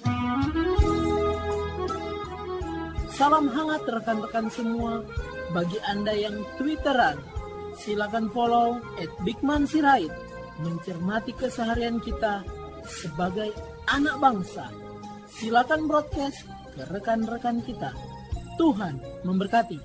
Salam hangat rekan-rekan semua. Bagi Anda yang Twitteran, silakan follow @bigmansirait, mencermati keseharian kita sebagai anak bangsa. Silakan broadcast ke rekan-rekan kita. Tuhan memberkati.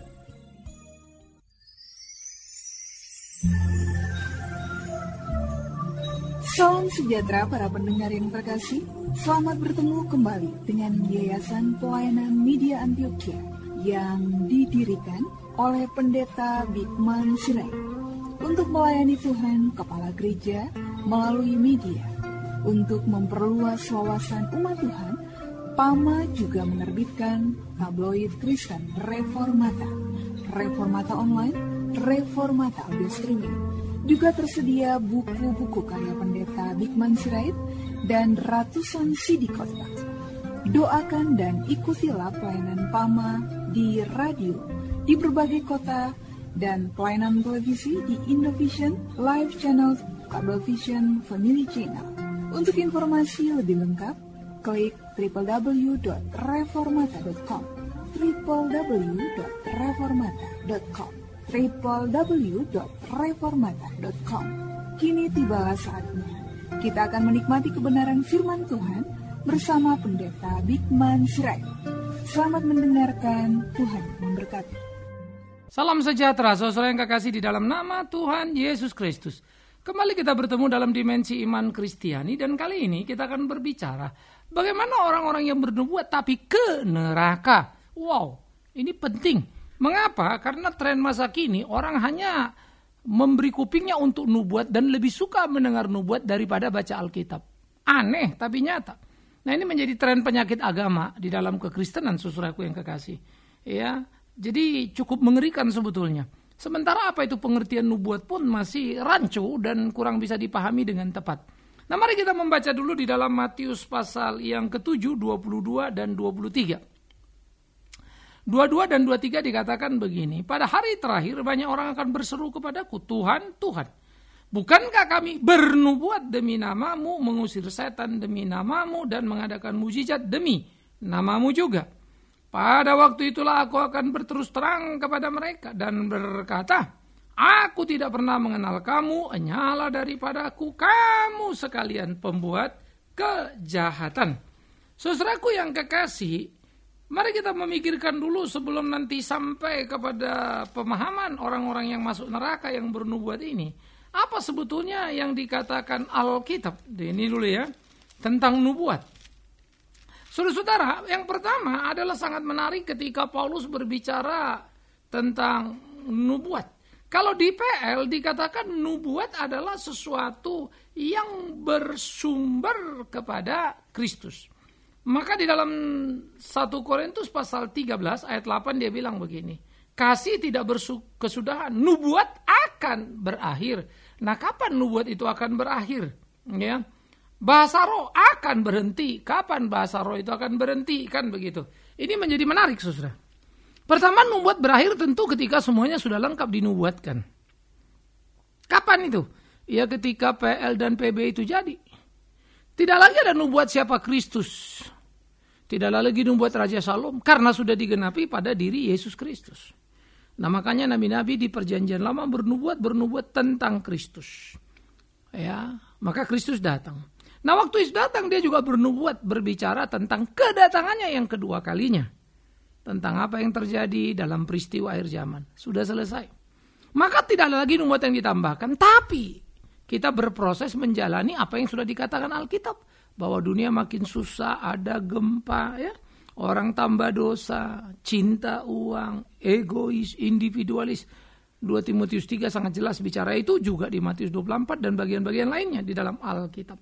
Salam sejahtera para pendengar yang terkasih. Selamat bertemu kembali dengan Yayasan Pelayanan Media Antioquia yang didirikan oleh Pendeta Bigman Sirait untuk melayani Tuhan Kepala Gereja melalui media. Untuk memperluas wawasan umat Tuhan, PAMA juga menerbitkan tabloid Kristen Reformata, Reformata Online, Reformata Audio Streaming. Juga tersedia buku-buku karya Pendeta Bigman Sirait dan ratusan CD khotbah. Doakan dan ikutilah pelayanan PAMA di radio, di berbagai kota, dan pelayanan televisi di Indovision, Live Channel, Cablevision, Family Channel. Untuk informasi lebih lengkap, klik www.reformata.com, www.reformata.com, www.reformata.com. Kini tibalah saatnya kita akan menikmati kebenaran firman Tuhan bersama Pendeta Bigman Sirait. Selamat mendengarkan, Tuhan memberkati. Salam sejahtera, saudara yang kekasih di dalam nama Tuhan Yesus Kristus. Kembali kita bertemu dalam dimensi iman Kristiani, dan kali ini kita akan berbicara bagaimana orang-orang yang bernubuat tapi ke neraka. Wow, ini penting. Mengapa? Karena tren masa kini orang hanya memberi kupingnya untuk nubuat dan lebih suka mendengar nubuat daripada baca Alkitab. Aneh tapi nyata. Nah, ini menjadi tren penyakit agama di dalam kekristenan, saudaraku yang kekasih. Ya, jadi cukup mengerikan sebetulnya. Sementara apa itu pengertian nubuat pun masih rancu dan kurang bisa dipahami dengan tepat. Nah, mari kita membaca dulu di dalam Matius pasal yang ke-7, 22 dan 23. 22 dan 23 dikatakan begini, pada hari terakhir banyak orang akan berseru kepadaku, Tuhan, Tuhan, bukankah kami bernubuat demi namamu, mengusir setan demi namamu, dan mengadakan mujizat demi namamu juga? Pada waktu itulah aku akan berterus terang kepada mereka dan berkata, aku tidak pernah mengenal kamu, hanyalah daripadaku kamu sekalian pembuat kejahatan. Saudaraku yang kekasih, mari kita memikirkan dulu sebelum nanti sampai kepada pemahaman orang-orang yang masuk neraka yang bernubuat ini. Apa sebetulnya yang dikatakan Alkitab? Ini dulu ya, tentang nubuat. Saudara-saudara, yang pertama adalah sangat menarik ketika Paulus berbicara tentang nubuat. Kalau di PL dikatakan nubuat adalah sesuatu yang bersumber kepada Kristus. Maka di dalam 1 Korintus pasal 13 ayat 8 dia bilang begini, kasih tidak berkesudahan, nubuat akan berakhir. Nah, kapan nubuat itu akan berakhir? Ya, bahasa roh akan berhenti. Kapan bahasa roh itu akan berhenti? Kan begitu. Ini menjadi menarik, saudara. Pertama, nubuat berakhir tentu ketika semuanya sudah lengkap dinubuatkan. Kapan itu? Ya, ketika PL dan PB itu jadi. Tidak lagi ada nubuat siapa Kristus. Tidak lagi nubuat Raja Salom, karena sudah digenapi pada diri Yesus Kristus. Nah, makanya nabi-nabi di perjanjian lama bernubuat tentang Kristus. Ya, maka Kristus datang. Nah, waktu Yesus datang dia juga bernubuat, berbicara tentang kedatangannya yang kedua kalinya. Tentang apa yang terjadi dalam peristiwa akhir zaman. Sudah selesai. Maka tidak ada lagi nubuat yang ditambahkan, tapi kita berproses menjalani apa yang sudah dikatakan Alkitab. Bahwa dunia makin susah, ada gempa, ya, orang tambah dosa, cinta uang, egois, individualis. 2 Timotius 3 sangat jelas bicara itu, juga di Matius 24 dan bagian-bagian lainnya di dalam Alkitab.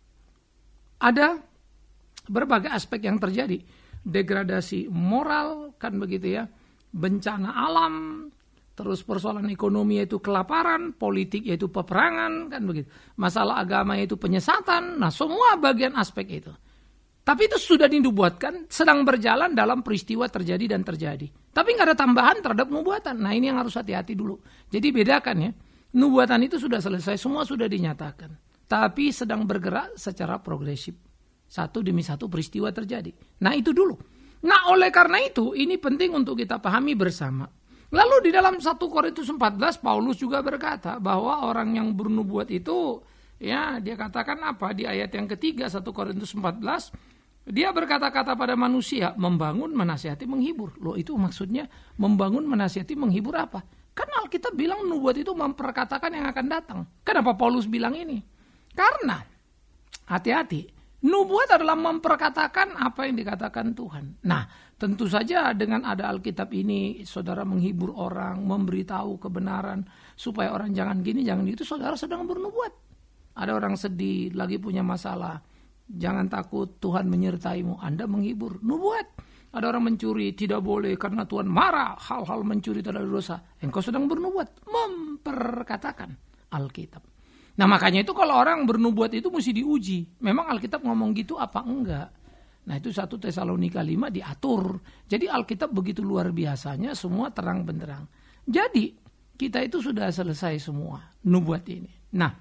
Ada berbagai aspek yang terjadi. Degradasi moral, kan begitu ya, bencana alam, terus persoalan ekonomi yaitu kelaparan, politik yaitu peperangan, kan begitu. Masalah agama yaitu penyesatan. Nah, semua bagian aspek itu. Tapi itu sudah dinubuatkan, sedang berjalan dalam peristiwa terjadi dan terjadi. Tapi nggak ada tambahan terhadap nubuatan. Nah, ini yang harus hati-hati dulu. Jadi bedakan ya. Nubuatan itu sudah selesai, semua sudah dinyatakan. Tapi sedang bergerak secara progresif. Satu demi satu peristiwa terjadi. Nah itu dulu. Nah oleh karena itu ini penting untuk kita pahami bersama. Lalu di dalam 1 Korintus 14 Paulus juga berkata bahwa orang yang bernubuat itu, ya dia katakan apa di ayat yang ketiga 1 Korintus 14, dia berkata-kata pada manusia, membangun, menasihati, menghibur. Loh itu maksudnya membangun, menasihati, menghibur apa? Kan Alkitab bilang nubuat itu memperkatakan yang akan datang. Kenapa Paulus bilang ini? Karena hati-hati, nubuat adalah memperkatakan apa yang dikatakan Tuhan. Nah, tentu saja dengan ada Alkitab ini, saudara menghibur orang, memberitahu kebenaran, supaya orang jangan gini, jangan itu, saudara sedang bernubuat. Ada orang sedih, lagi punya masalah, jangan takut, Tuhan menyertaimu, Anda menghibur, nubuat. Ada orang mencuri, tidak boleh karena Tuhan marah, hal-hal mencuri itu adalah dosa. Engkau sedang bernubuat, memperkatakan Alkitab. Nah makanya itu kalau orang bernubuat itu mesti diuji. Memang Alkitab ngomong gitu apa enggak? Nah itu 1 Tesalonika 5 diatur. Jadi Alkitab begitu luar biasanya, semua terang benderang. Jadi kita itu sudah selesai semua nubuat ini. Nah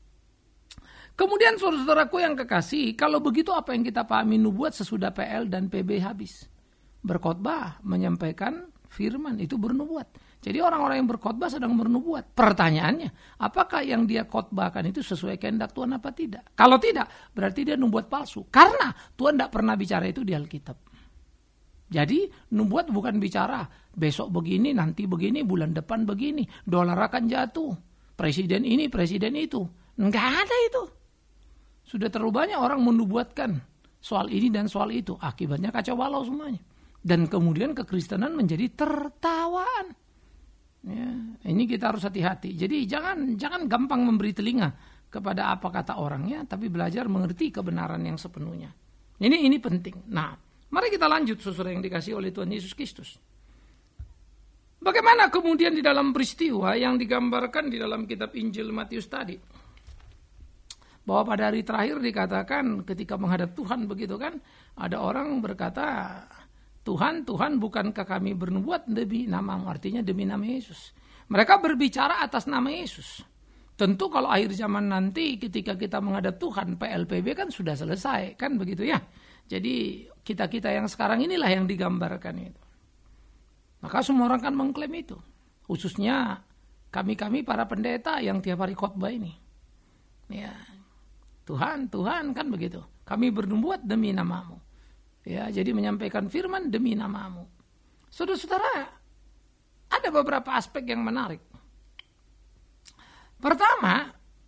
kemudian saudara-saudaraku yang kekasih, kalau begitu apa yang kita pahami nubuat sesudah PL dan PB habis? Berkhotbah, menyampaikan firman, itu bernubuat. Jadi orang-orang yang berkhotbah sedang bernubuat. Pertanyaannya, apakah yang dia khotbahkan itu sesuai kehendak Tuhan apa tidak? Kalau tidak, berarti dia nubuat palsu. Karena Tuhan tidak pernah bicara itu di Alkitab. Jadi nubuat bukan bicara besok begini, nanti begini, bulan depan begini, dolar akan jatuh, presiden ini, presiden itu. Enggak ada itu. Sudah terlalu banyak orang menubuatkan soal ini dan soal itu. Akibatnya kacau balau semuanya. Dan kemudian kekristenan menjadi tertawaan. Ya, ini kita harus hati-hati. Jadi jangan gampang memberi telinga kepada apa kata orangnya, tapi belajar mengerti kebenaran yang sepenuhnya. Ini penting. Nah, mari kita lanjut saudara yang dikasihi oleh Tuhan Yesus Kristus. Bagaimana kemudian di dalam peristiwa yang digambarkan di dalam kitab Injil Matius tadi? Bahwa pada hari terakhir dikatakan ketika menghadap Tuhan begitu kan, ada orang berkata, Tuhan, bukankah kami bernubuat demi namamu? Artinya demi nama Yesus. Mereka berbicara atas nama Yesus. Tentu kalau akhir zaman nanti ketika kita menghadap Tuhan, PLPB kan sudah selesai, kan begitu ya. Jadi kita-kita yang sekarang inilah yang digambarkan itu. Maka semua orang kan mengklaim itu. Khususnya kami-kami para pendeta yang tiap hari khotbah ini. Ya, Tuhan kan begitu. Kami bernubuat demi namamu. Ya, jadi menyampaikan firman demi namamu. Saudara-saudara, ada beberapa aspek yang menarik. Pertama,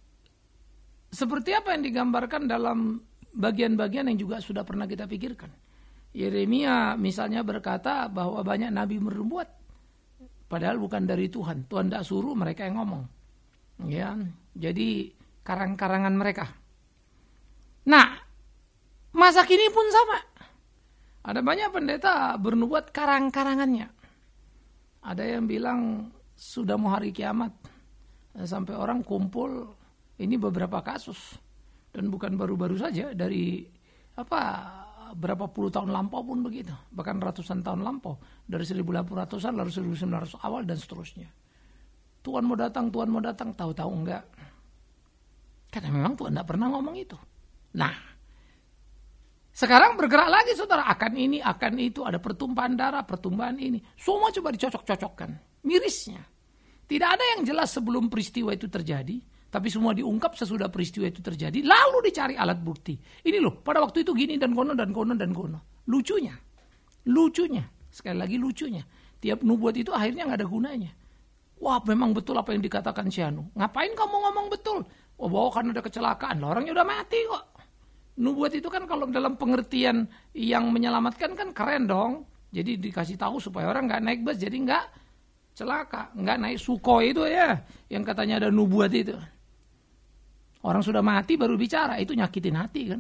seperti apa yang digambarkan dalam bagian-bagian yang juga sudah pernah kita pikirkan. Yeremia misalnya berkata bahwa banyak nabi bernubuat, padahal bukan dari Tuhan. Tuhan tidak suruh, mereka yang ngomong. Ya, jadi karang-karangan mereka. Nah, masa kini pun sama. Ada banyak pendeta bernubuat karang-karangannya. Ada yang bilang sudah mau hari kiamat. Sampai orang kumpul, ini beberapa kasus. Dan bukan baru-baru saja, dari berapa puluh tahun lampau pun begitu. Bahkan ratusan tahun lampau. Dari 1800-an, lalu 1900 awal dan seterusnya. Tuhan mau datang, tahu-tahu enggak. Karena memang Tuhan tidak pernah ngomong itu. Nah, sekarang bergerak lagi saudara, akan ini, akan itu, ada pertumpahan darah, pertumbuhan ini. Semua coba dicocok-cocokkan. Mirisnya. Tidak ada yang jelas sebelum peristiwa itu terjadi, tapi semua diungkap sesudah peristiwa itu terjadi, lalu dicari alat bukti. Ini loh, pada waktu itu gini dan kono dan kono dan kono. Lucunya. Sekali lagi lucunya. Tiap nubuat itu akhirnya gak ada gunanya. Wah memang betul apa yang dikatakan si Anu. Ngapain kamu ngomong betul? Oh bahwa kan ada kecelakaan, orangnya udah mati kok. Nubuat itu kan kalau dalam pengertian yang menyelamatkan kan keren dong. Jadi dikasih tahu supaya orang nggak naik bus, jadi nggak celaka, nggak naik Sukhoi itu ya, yang katanya ada nubuat itu. Orang sudah mati baru bicara, itu nyakitin hati kan.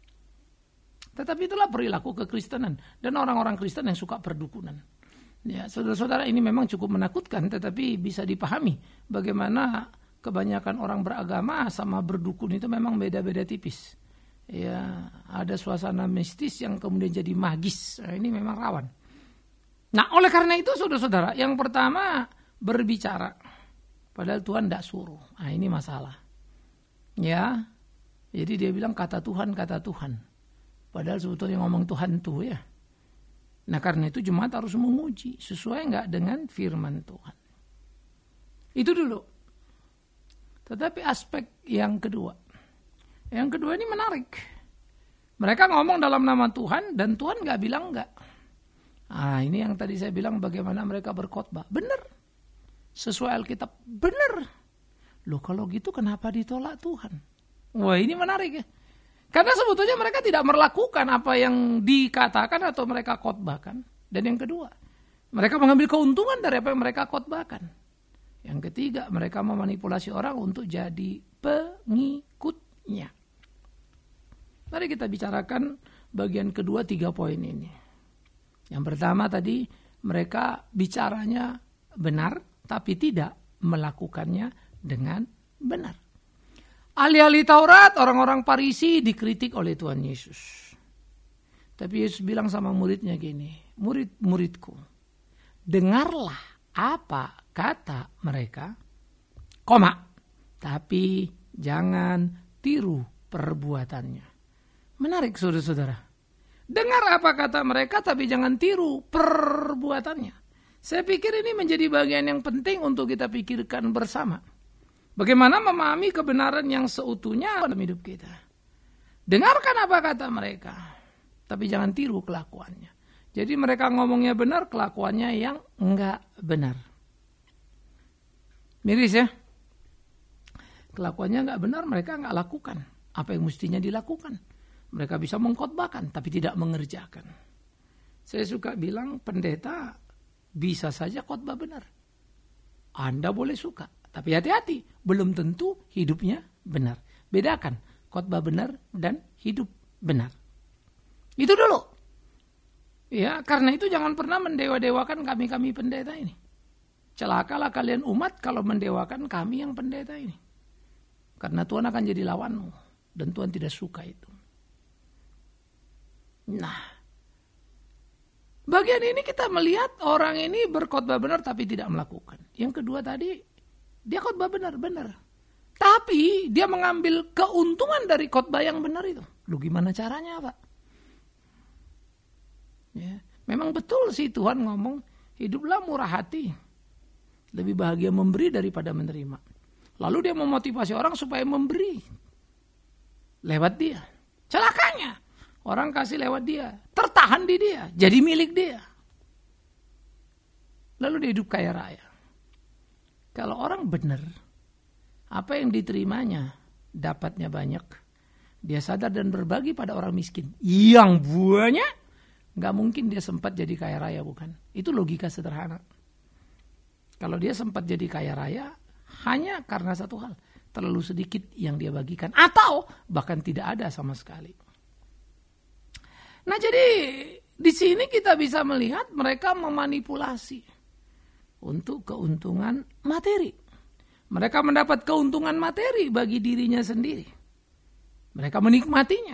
Tetapi itulah perilaku kekristenan dan orang-orang Kristen yang suka perdukunan. Ya, saudara-saudara ini memang cukup menakutkan, tetapi bisa dipahami bagaimana kebanyakan orang beragama sama berdukun itu memang beda-beda tipis. Ya, ada suasana mistis yang kemudian jadi magis. Nah, ini memang rawan. Nah, oleh karena itu saudara-saudara, yang pertama berbicara padahal Tuhan tidak suruh. Nah, ini masalah. Ya. Jadi dia bilang kata Tuhan. Padahal sebetulnya ngomong itu hantu ya. Nah karena itu jemaat harus menguji sesuai nggak dengan firman Tuhan. Itu dulu. Tetapi aspek yang kedua. Yang kedua ini menarik. Mereka ngomong dalam nama Tuhan dan Tuhan nggak bilang nggak. Ini yang tadi saya bilang bagaimana mereka berkhotbah. Benar. Sesuai Alkitab. Benar. Loh kalau gitu kenapa ditolak Tuhan? Wah ini menarik ya. Karena sebetulnya mereka tidak melakukan apa yang dikatakan atau mereka khotbahkan. Dan yang kedua, mereka mengambil keuntungan dari apa yang mereka khotbahkan. Yang ketiga, mereka memanipulasi orang untuk jadi pengikutnya. Mari kita bicarakan bagian kedua 3 poin ini. Yang pertama tadi, mereka bicaranya benar, tapi tidak melakukannya dengan benar. Ahli-ahli Taurat, orang-orang Farisi dikritik oleh Tuhan Yesus. Tapi Yesus bilang sama muridnya gini, murid-muridku, dengarlah apa kata mereka, tapi jangan tiru perbuatannya. Menarik saudara-saudara. Dengar apa kata mereka, tapi jangan tiru perbuatannya. Saya pikir ini menjadi bagian yang penting untuk kita pikirkan bersama. Bagaimana memahami kebenaran yang seutuhnya dalam hidup kita. Dengarkan apa kata mereka, tapi jangan tiru kelakuannya. Jadi mereka ngomongnya benar, kelakuannya yang enggak benar. Miris ya. Kelakuannya enggak benar, mereka enggak lakukan apa yang mestinya dilakukan. Mereka bisa mengkhotbahkan, tapi tidak mengerjakan. Saya suka bilang, pendeta bisa saja khotbah benar. Anda boleh suka. Tapi hati-hati, belum tentu hidupnya benar. Bedakan khotbah benar dan hidup benar. Itu dulu. Ya, karena itu jangan pernah mendewa-dewakan kami pendeta ini. Celakalah kalian umat kalau mendewakan kami yang pendeta ini. Karena Tuhan akan jadi lawanmu dan Tuhan tidak suka itu. Nah, bagian ini kita melihat orang ini berkhotbah benar tapi tidak melakukan. Yang kedua tadi, dia khotbah benar. Tapi dia mengambil keuntungan dari khotbah yang benar itu. Lu gimana caranya, Pak? Ya, memang betul sih Tuhan ngomong, hiduplah murah hati. Lebih bahagia memberi daripada menerima. Lalu dia memotivasi orang supaya memberi. Lewat dia. Celakanya, orang kasih lewat dia. Tertahan di dia. Jadi milik dia. Lalu dia hidup kaya raya. Kalau orang benar, apa yang diterimanya dapatnya banyak. Dia sadar dan berbagi pada orang miskin. Yang banyak, gak mungkin dia sempat jadi kaya raya, bukan? Itu logika sederhana. Kalau dia sempat jadi kaya raya, hanya karena satu hal. Terlalu sedikit yang dia bagikan. Atau bahkan tidak ada sama sekali. Nah jadi di sini kita bisa melihat mereka memanipulasi untuk keuntungan materi. Mereka mendapat keuntungan materi bagi dirinya sendiri. Mereka menikmatinya.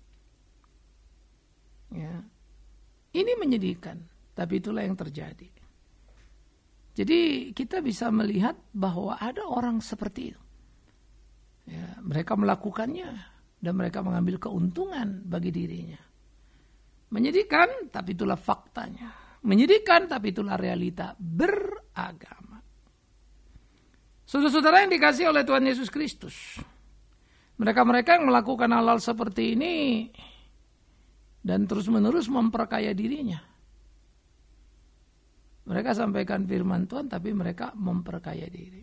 Ya. Ini menyedihkan, tapi itulah yang terjadi. Jadi kita bisa melihat bahwa ada orang seperti itu. Ya, mereka melakukannya dan mereka mengambil keuntungan bagi dirinya. Menyedihkan, tapi itulah faktanya. Menyedihkan, tapi itulah realita beragama. Saudara-saudara yang dikasihi oleh Tuhan Yesus Kristus. Mereka-mereka yang melakukan hal-hal seperti ini dan terus-menerus memperkaya dirinya. Mereka sampaikan firman Tuhan, tapi mereka memperkaya diri.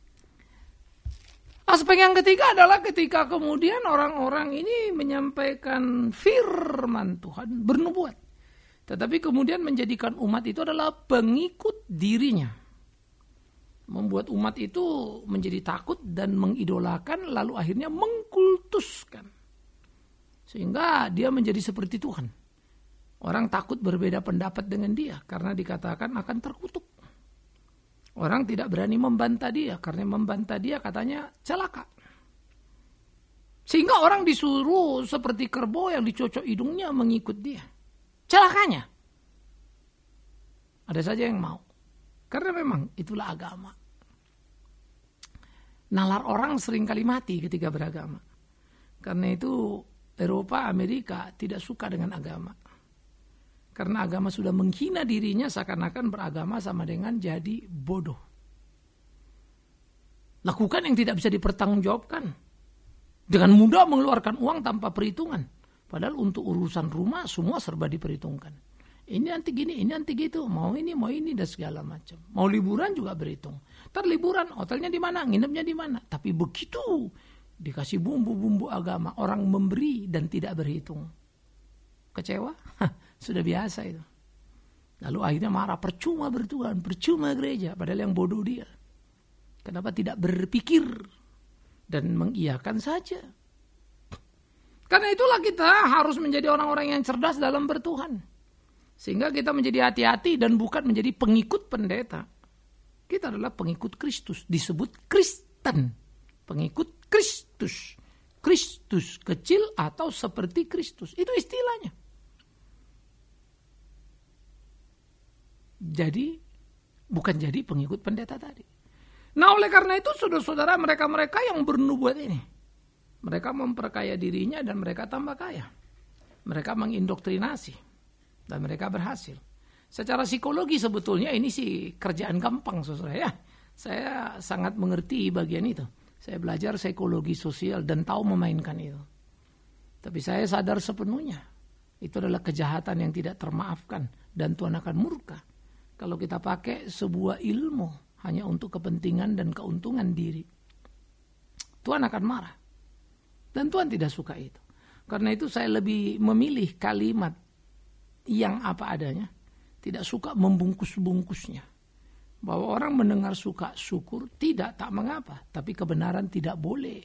Aspek yang ketiga adalah ketika kemudian orang-orang ini menyampaikan firman Tuhan, bernubuat. Tetapi kemudian menjadikan umat itu adalah pengikut dirinya. Membuat umat itu menjadi takut dan mengidolakan, lalu akhirnya mengkultuskan. Sehingga dia menjadi seperti Tuhan. Orang takut berbeda pendapat dengan dia karena dikatakan akan terkutuk. Orang tidak berani membantah dia karena membantah dia katanya celaka. Sehingga orang disuruh seperti kerbau yang dicocok hidungnya mengikut dia. Celakanya. Ada saja yang mau. Karena memang itulah agama. Nalar orang seringkali mati ketika beragama. Karena itu Eropa, Amerika tidak suka dengan agama. Karena agama sudah menghina dirinya seakan-akan beragama sama dengan jadi bodoh. Lakukan yang tidak bisa dipertanggungjawabkan. Dengan mudah mengeluarkan uang tanpa perhitungan. Padahal untuk urusan rumah semua serba diperhitungkan. Ini nanti gini, ini nanti gitu. Mau ini dan segala macam. Mau liburan juga berhitung. Ntar liburan, hotelnya di mana, nginepnya di mana. Tapi begitu dikasih bumbu-bumbu agama, orang memberi dan tidak berhitung. Kecewa? Sudah biasa itu. Lalu akhirnya marah, percuma bertuhan, percuma gereja. Padahal yang bodoh dia. Kenapa tidak berpikir dan mengiyakan saja? Karena itulah kita harus menjadi orang-orang yang cerdas dalam bertuhan. Sehingga kita menjadi hati-hati dan bukan menjadi pengikut pendeta. Kita adalah pengikut Kristus. Disebut Kristen. Pengikut Kristus. Kristus kecil atau seperti Kristus. Itu istilahnya. Jadi, bukan jadi pengikut pendeta tadi. Nah, oleh karena itu, saudara-saudara, mereka-mereka yang bernubuat ini, mereka memperkaya dirinya dan mereka tambah kaya. Mereka mengindoktrinasi dan mereka berhasil. Secara psikologi sebetulnya ini sih kerjaan gampang, saudara ya. Saya sangat mengerti bagian itu. Saya belajar psikologi sosial dan tahu memainkan itu. Tapi saya sadar sepenuhnya, itu adalah kejahatan yang tidak termaafkan dan Tuhan akan murka kalau kita pakai sebuah ilmu hanya untuk kepentingan dan keuntungan diri. Tuhan akan marah. Dan Tuhan tidak suka itu. Karena itu saya lebih memilih kalimat yang apa adanya. Tidak suka membungkus-bungkusnya. Bahwa orang mendengar suka syukur, tidak, tak mengapa. Tapi kebenaran tidak boleh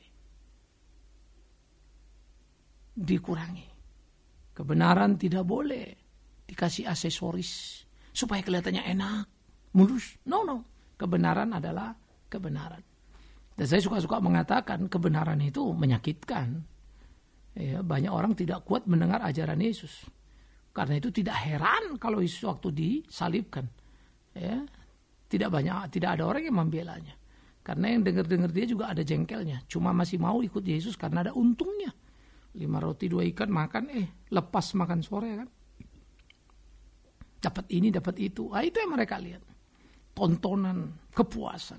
dikurangi. Kebenaran tidak boleh dikasih aksesoris supaya kelihatannya enak, mulus. No. Kebenaran adalah kebenaran. Dan saya suka-suka mengatakan kebenaran itu menyakitkan. Ya, banyak orang tidak kuat mendengar ajaran Yesus. Karena itu tidak heran kalau Yesus waktu disalibkan. Ya, tidak ada orang yang membelanya. Karena yang dengar-dengar dia juga ada jengkelnya. Cuma masih mau ikut Yesus karena ada untungnya. 5 roti 2 ikan makan, lepas makan sore kan. Dapat ini, dapat itu. Itu yang mereka lihat. Tontonan, kepuasan.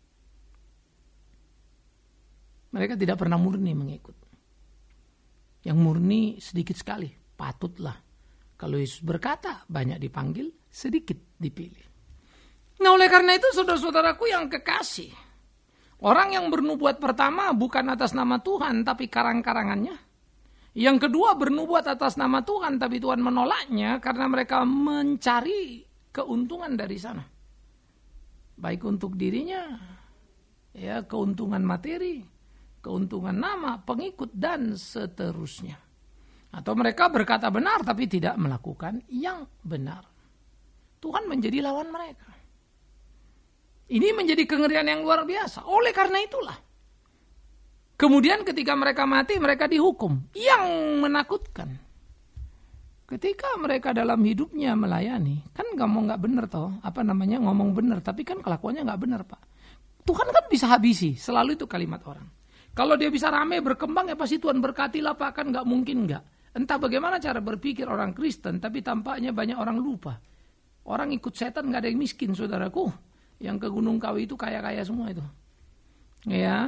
Mereka tidak pernah murni mengikut. Yang murni sedikit sekali. Patutlah. Kalau Yesus berkata, banyak dipanggil, sedikit dipilih. Nah, oleh karena itu, saudara-saudaraku yang kekasih, orang yang bernubuat pertama bukan atas nama Tuhan, tapi karang-karangannya. Yang kedua bernubuat atas nama Tuhan, tapi Tuhan menolaknya karena mereka mencari keuntungan dari sana. Baik untuk dirinya, ya, keuntungan materi, keuntungan nama, pengikut, dan seterusnya. Atau mereka berkata benar tapi tidak melakukan yang benar. Tuhan menjadi lawan mereka. Ini menjadi kengerian yang luar biasa. Oleh karena itulah, kemudian ketika mereka mati, mereka dihukum. Yang menakutkan, ketika mereka dalam hidupnya melayani, kan nggak benar toh, ngomong benar, tapi kan kelakuannya nggak benar, Pak. Tuhan kan bisa habisi, selalu itu kalimat orang. Kalau dia bisa rame berkembang, ya pasti Tuhan berkati lah, Pak, kan nggak mungkin nggak. Entah bagaimana cara berpikir orang Kristen, tapi tampaknya banyak orang lupa. Orang ikut setan nggak ada yang miskin, saudaraku. Yang ke Gunung Kawi itu kaya-kaya semua itu. Ya.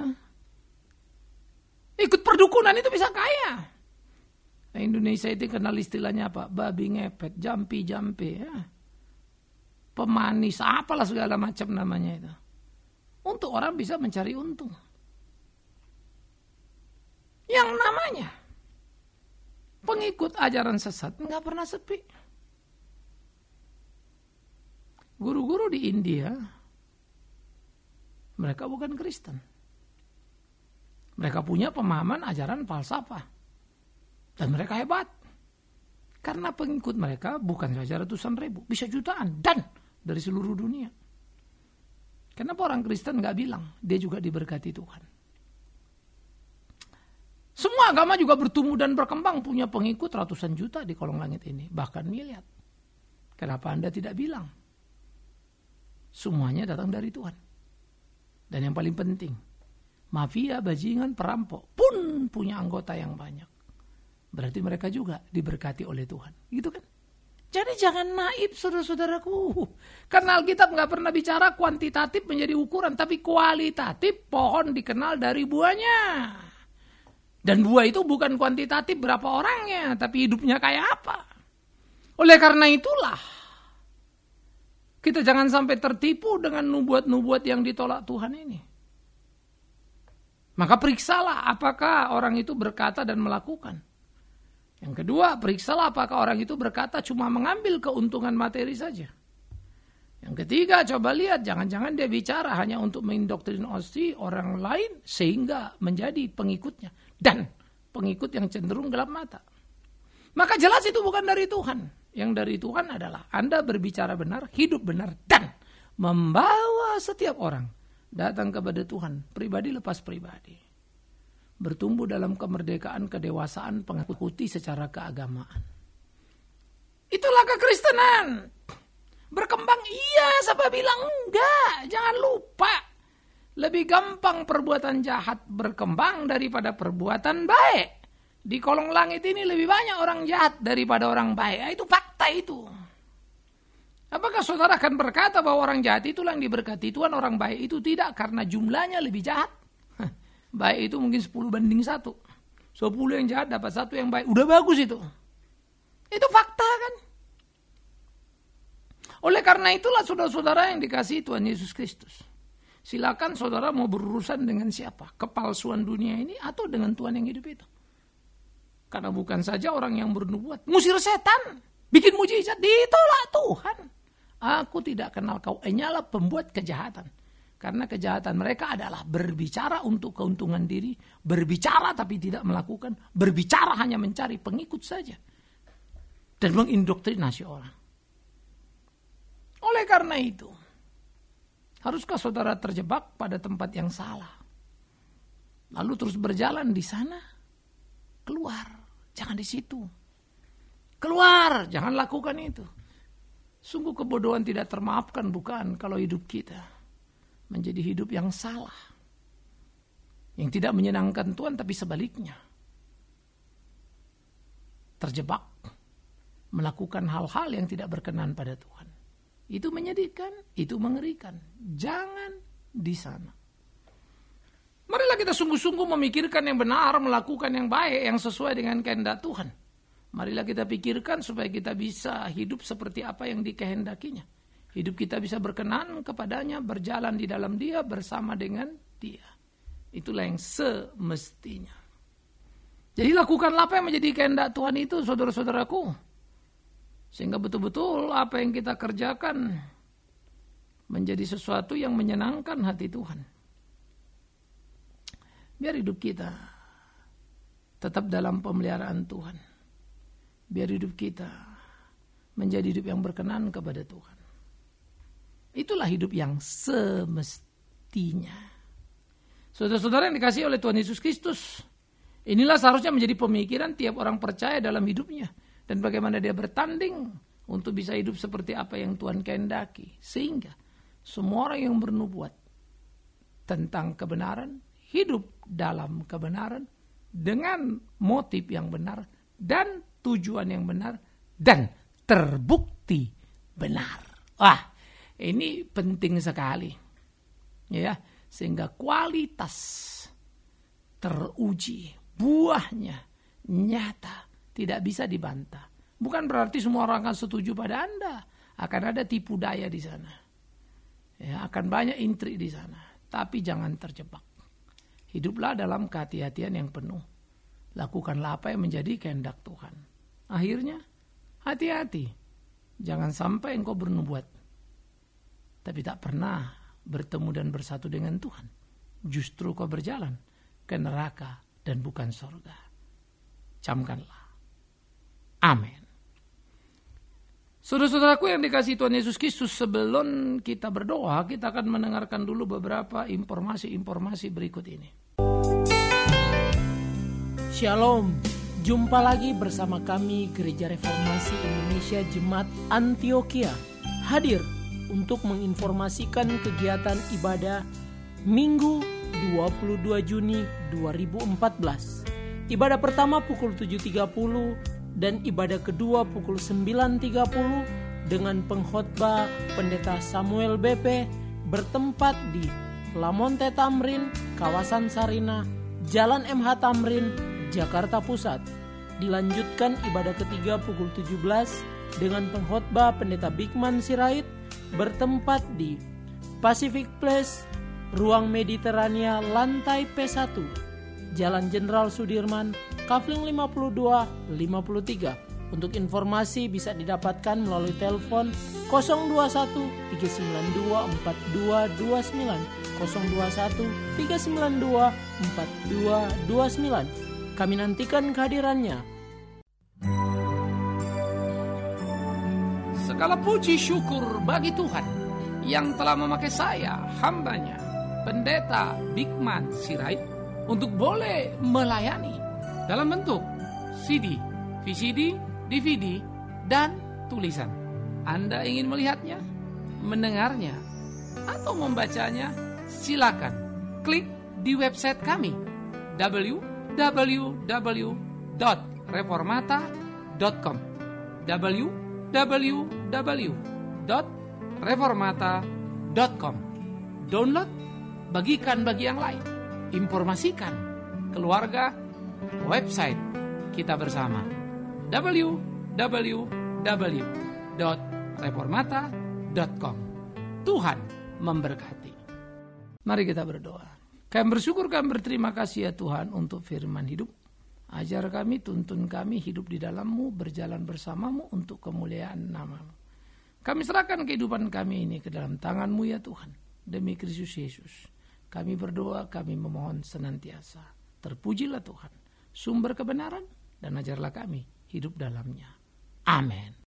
Ikut perdukunan itu bisa kaya. Nah, Indonesia itu kenal istilahnya apa? Babi ngepet, jampi-jampi, ya. Pemanis, apalah segala macam namanya itu. Untuk orang bisa mencari untung. Yang namanya pengikut ajaran sesat nggak pernah sepi. Guru-guru di India, mereka bukan Kristen. Mereka punya pemahaman ajaran falsafah. Dan mereka hebat. Karena pengikut mereka bukan saja ratusan ribu, bisa jutaan. Dan dari seluruh dunia. Kenapa orang Kristen gak bilang dia juga diberkati Tuhan? Semua agama juga bertumbuh dan berkembang, punya pengikut ratusan juta di kolong langit ini. Bahkan miliar. Kenapa Anda tidak bilang? Semuanya datang dari Tuhan. Dan yang paling penting, mafia, bajingan, perampok pun punya anggota yang banyak. berarti mereka juga diberkati oleh Tuhan. Gitu kan? Jadi jangan naif saudara-saudaraku. Karena Alkitab gak pernah bicara kuantitatif menjadi ukuran, tapi kualitatif. Pohon dikenal dari buahnya. Dan buah itu bukan kuantitatif berapa orangnya, tapi hidupnya kayak apa. Oleh karena itulah, kita jangan sampai tertipu dengan nubuat-nubuat yang ditolak Tuhan ini. Maka periksalah apakah orang itu berkata dan melakukan. Yang kedua, periksalah apakah orang itu berkata cuma mengambil keuntungan materi saja. Yang ketiga, coba lihat jangan-jangan dia bicara hanya untuk mendoktrinasi orang lain sehingga menjadi pengikutnya. Dan pengikut yang cenderung gelap mata. Maka jelas itu bukan dari Tuhan. Yang dari Tuhan adalah Anda berbicara benar, hidup benar, dan membawa setiap orang datang kepada Tuhan, pribadi lepas pribadi. Bertumbuh dalam kemerdekaan, kedewasaan, pengikuti secara keagamaan. Itulah kekristenan. Berkembang iya, siapa bilang enggak. Jangan lupa. Lebih gampang perbuatan jahat berkembang daripada perbuatan baik. Di kolong langit ini lebih banyak orang jahat daripada orang baik. Itu fakta itu. Apakah saudara akan berkata bahwa orang jahat itulah yang diberkati Tuhan, orang baik itu tidak karena jumlahnya lebih jahat? Baik itu mungkin 10:1. 10 yang jahat dapat 1 yang baik. Udah bagus itu. Itu fakta kan? Oleh karena itulah saudara-saudara yang dikasihi Tuhan Yesus Kristus. Silakan saudara mau berurusan dengan siapa? Kepalsuan dunia ini atau dengan Tuhan yang hidup itu? Karena bukan saja orang yang bernubuat, ngusir setan, bikin mujizat, ditolak Tuhan. Aku tidak kenal kau, hanyalah pembuat kejahatan. Karena kejahatan mereka adalah berbicara untuk keuntungan diri, berbicara tapi tidak melakukan, berbicara hanya mencari pengikut saja. Dan mengindoktrinasi orang. Oleh karena itu, haruskah saudara terjebak pada tempat yang salah? Lalu terus berjalan di sana? Keluar, jangan di situ. Keluar, jangan lakukan itu. Sungguh kebodohan tidak termaafkan bukan kalau hidup kita menjadi hidup yang salah. Yang tidak menyenangkan Tuhan tapi sebaliknya. Terjebak melakukan hal-hal yang tidak berkenan pada Tuhan. Itu menyedihkan, itu mengerikan. Jangan di sana. Marilah kita sungguh-sungguh memikirkan yang benar, melakukan yang baik, yang sesuai dengan kehendak Tuhan. Marilah kita pikirkan supaya kita bisa hidup seperti apa yang dikehendakinya. Hidup kita bisa berkenan kepadanya, berjalan di dalam Dia, bersama dengan Dia. Itulah yang semestinya. Jadi lakukanlah apa yang menjadi kehendak Tuhan itu, saudara-saudaraku. Sehingga betul-betul apa yang kita kerjakan menjadi sesuatu yang menyenangkan hati Tuhan. Biar hidup kita tetap dalam pemeliharaan Tuhan. Biar hidup kita menjadi hidup yang berkenan kepada Tuhan. Itulah hidup yang semestinya. Saudara-saudara yang dikasihi oleh Tuhan Yesus Kristus, inilah seharusnya menjadi pemikiran tiap orang percaya dalam hidupnya. Dan bagaimana dia bertanding untuk bisa hidup seperti apa yang Tuhan kehendaki. Sehingga semua orang yang bernubuat tentang kebenaran, hidup dalam kebenaran, dengan motif yang benar, dan tujuan yang benar, dan terbukti benar. Wah, ini penting sekali. Ya, sehingga kualitas teruji, buahnya nyata, tidak bisa dibantah. Bukan berarti semua orang akan setuju pada Anda. Akan ada tipu daya di sana. Ya, akan banyak intrik di sana. Tapi jangan terjebak. Hiduplah dalam kehati-hatian yang penuh. Lakukanlah apa yang menjadi kehendak Tuhan. Akhirnya, hati-hati. Jangan sampai engkau bernubuat, tapi tak pernah bertemu dan bersatu dengan Tuhan. Justru kau berjalan ke neraka dan bukan surga. Camkanlah. Amin. Saudara-saudaraku yang dikasihi Tuhan Yesus Kristus, sebelum kita berdoa, kita akan mendengarkan dulu beberapa informasi-informasi berikut ini. Shalom, jumpa lagi bersama kami Gereja Reformasi Indonesia Jemaat Antioquia, hadir untuk menginformasikan kegiatan ibadah Minggu 22 Juni 2014 Ibadah pertama pukul 7.30 dan ibadah kedua pukul 9.30 dengan pengkhotbah Pendeta Samuel BP bertempat di Lamonte Tamrin, kawasan Sarina, Jalan MH Tamrin, Jakarta Pusat. Dilanjutkan ibadah ketiga pukul 17 dengan pengkhotbah Pendeta Bikman Sirait bertempat di Pacific Place, Ruang Mediterania, lantai P1, Jalan Jenderal Sudirman, Kafling 52-53. Untuk informasi bisa didapatkan melalui telepon 021 392 4229, 021 392 4229. Kami nantikan kehadirannya. Segala puji syukur bagi Tuhan yang telah memakai saya, hambanya, Pendeta Bikman Sirait, untuk boleh melayani dalam bentuk CD, VCD, DVD, dan tulisan. Anda ingin melihatnya, mendengarnya, atau membacanya? Silakan klik di website kami www.reformata.com, www.reformata.com. Download, bagikan bagi yang lain, informasikan keluarga, website kita bersama www.reformata.com. Tuhan memberkati. Mari kita berdoa. Kami bersyukur, kami berterima kasih ya Tuhan untuk firman hidup. Ajar kami, tuntun kami hidup di dalam-Mu, berjalan bersama-Mu untuk kemuliaan nama-Mu. Kami serahkan kehidupan kami ini ke dalam tangan-Mu ya Tuhan. Demi Kristus Yesus, kami berdoa, kami memohon senantiasa. Terpujilah Tuhan, sumber kebenaran, dan ajarlah kami hidup dalamnya. Amin.